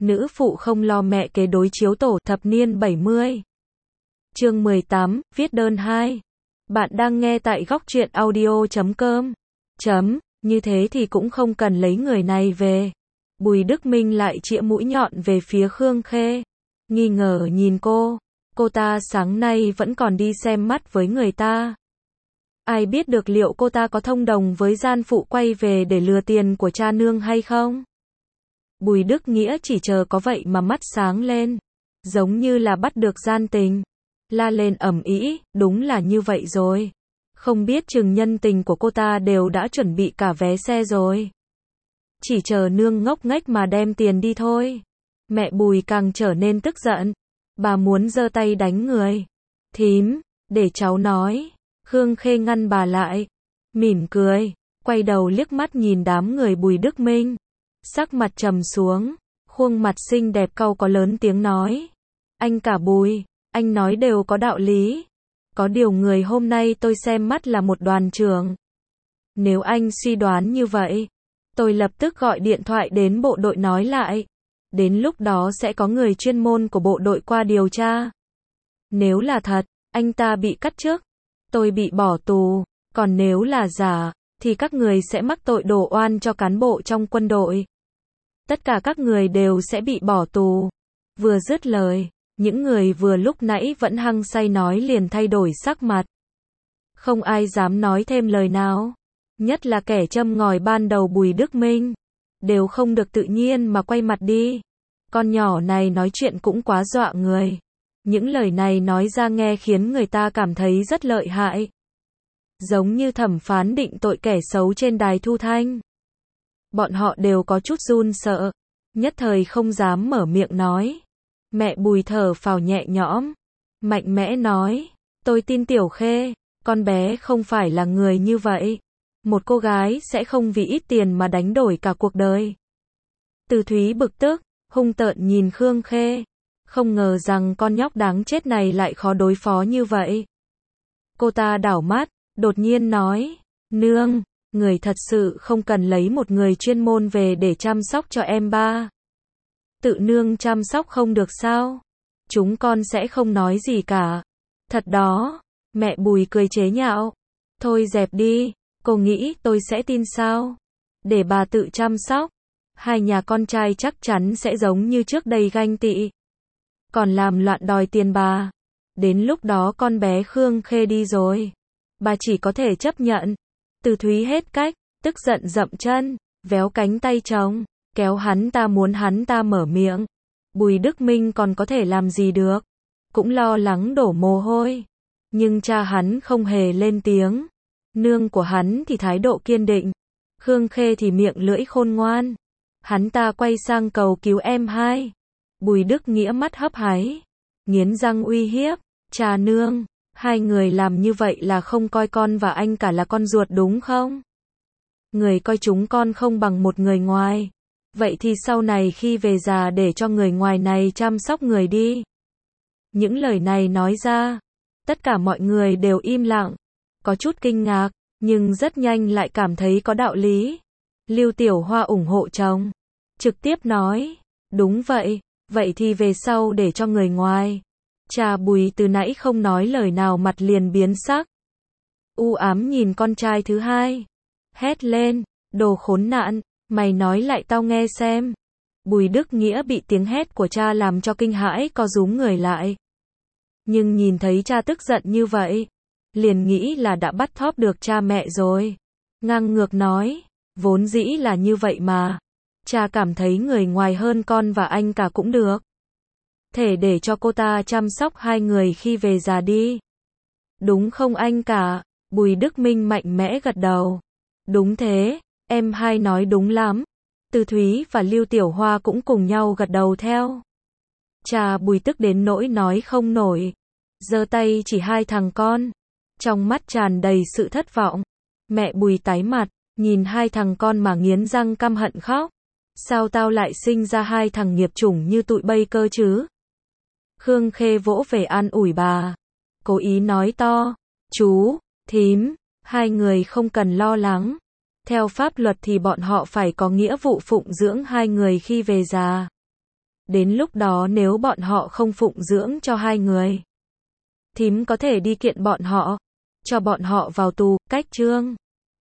nữ phụ không lo mẹ kế đối chiếu tổ thập niên 70. Chương 18, viết đơn 2. Bạn đang nghe tại góc truyện audio.com. Như thế thì cũng không cần lấy người này về. Bùi Đức Minh lại chĩa mũi nhọn về phía Khương Khê. Nghi ngờ nhìn cô ta sáng nay vẫn còn đi xem mắt với người ta. Ai biết được liệu cô ta có thông đồng với gian phụ quay về để lừa tiền của cha nương hay không? Bùi Đức Nghĩa chỉ chờ có vậy mà mắt sáng lên, giống như là bắt được gian tình. La lên ầm ĩ, đúng là như vậy rồi. Không biết chừng nhân tình của cô ta đều đã chuẩn bị cả vé xe rồi. Chỉ chờ nương ngốc nghếch mà đem tiền đi thôi. Mẹ Bùi càng trở nên tức giận. Bà muốn giơ tay đánh người. Thím, để cháu nói. Khương Khê ngăn bà lại. Mỉm cười, quay đầu liếc mắt nhìn đám người Bùi Đức Minh. Sắc mặt trầm xuống, khuôn mặt xinh đẹp cau có lớn tiếng nói. Anh cả Bùi, anh nói đều có đạo lý. Có điều người hôm nay tôi xem mắt là một đoàn trưởng. Nếu anh suy đoán như vậy, tôi lập tức gọi điện thoại đến bộ đội nói lại. Đến lúc đó sẽ có người chuyên môn của bộ đội qua điều tra. Nếu là thật, anh ta bị cắt chức, tôi bị bỏ tù. Còn nếu là giả, thì các người sẽ mắc tội đổ oan cho cán bộ trong quân đội. Tất cả các người đều sẽ bị bỏ tù. Vừa dứt lời, những người vừa lúc nãy vẫn hăng say nói liền thay đổi sắc mặt. Không ai dám nói thêm lời nào. Nhất là kẻ châm ngòi ban đầu Bùi Đức Minh. Đều không được tự nhiên mà quay mặt đi. Con nhỏ này nói chuyện cũng quá dọa người. Những lời này nói ra nghe khiến người ta cảm thấy rất lợi hại. Giống như thẩm phán định tội kẻ xấu trên đài thu thanh. Bọn họ đều có chút run sợ. Nhất thời không dám mở miệng nói. Mẹ Bùi thở phào nhẹ nhõm. Mạnh mẽ nói. Tôi tin Tiểu Khê. Con bé không phải là người như vậy. Một cô gái sẽ không vì ít tiền mà đánh đổi cả cuộc đời. Từ Thúy bực tức, hung tợn nhìn Khương Khê. Không ngờ rằng con nhóc đáng chết này lại khó đối phó như vậy. Cô ta đảo mắt, đột nhiên nói. Nương, người thật sự không cần lấy một người chuyên môn về để chăm sóc cho em ba. Tự nương chăm sóc không được sao? Chúng con sẽ không nói gì cả. Thật đó, mẹ Bùi cười chế nhạo. Thôi dẹp đi, cô nghĩ tôi sẽ tin sao? Để bà tự chăm sóc. Hai nhà con trai chắc chắn sẽ giống như trước đây ganh tị. Còn làm loạn đòi tiền bà. Đến lúc đó con bé Khương Khê đi rồi. Bà chỉ có thể chấp nhận. Từ Thúy hết cách, tức giận dậm chân, véo cánh tay chồng, kéo hắn ta muốn hắn ta mở miệng. Bùi Đức Minh còn có thể làm gì được. Cũng lo lắng đổ mồ hôi. Nhưng cha hắn không hề lên tiếng. Nương của hắn thì thái độ kiên định. Khương Khê thì miệng lưỡi khôn ngoan. Hắn ta quay sang cầu cứu em hai. Bùi Đức Nghĩa mắt hấp háy. Nghiến răng uy hiếp. Cha nương, hai người làm như vậy là không coi con và anh cả là con ruột đúng không? Người coi chúng con không bằng một người ngoài. Vậy thì sau này khi về già để cho người ngoài này chăm sóc người đi. Những lời này nói ra, tất cả mọi người đều im lặng. Có chút kinh ngạc, nhưng rất nhanh lại cảm thấy có đạo lý. Lưu Tiểu Hoa ủng hộ chồng. Trực tiếp nói, đúng vậy, vậy thì về sau để cho người ngoài. Cha Bùi từ nãy không nói lời nào mặt liền biến sắc. U ám nhìn con trai thứ hai. Hét lên, đồ khốn nạn, mày nói lại tao nghe xem. Bùi Đức Nghĩa bị tiếng hét của cha làm cho kinh hãi co rúm người lại. Nhưng nhìn thấy cha tức giận như vậy, liền nghĩ là đã bắt thóp được cha mẹ rồi. Ngang ngược nói, vốn dĩ là như vậy mà. Cha cảm thấy người ngoài hơn con và anh cả cũng được. Thể để cho cô ta chăm sóc hai người khi về già đi. Đúng không anh cả? Bùi Đức Minh mạnh mẽ gật đầu. Đúng thế, em hai nói đúng lắm. Từ Thúy và Lưu Tiểu Hoa cũng cùng nhau gật đầu theo. Cha Bùi tức đến nỗi nói không nổi. Giơ tay chỉ hai thằng con. Trong mắt tràn đầy sự thất vọng. Mẹ Bùi tái mặt, nhìn hai thằng con mà nghiến răng căm hận khóc. Sao tao lại sinh ra hai thằng nghiệp chủng như tụi bây cơ chứ? Khương Khê vỗ về an ủi bà. Cố ý nói to. Chú, thím, hai người không cần lo lắng. Theo pháp luật thì bọn họ phải có nghĩa vụ phụng dưỡng hai người khi về già. Đến lúc đó nếu bọn họ không phụng dưỡng cho hai người, thím có thể đi kiện bọn họ, cho bọn họ vào tù, cách chương.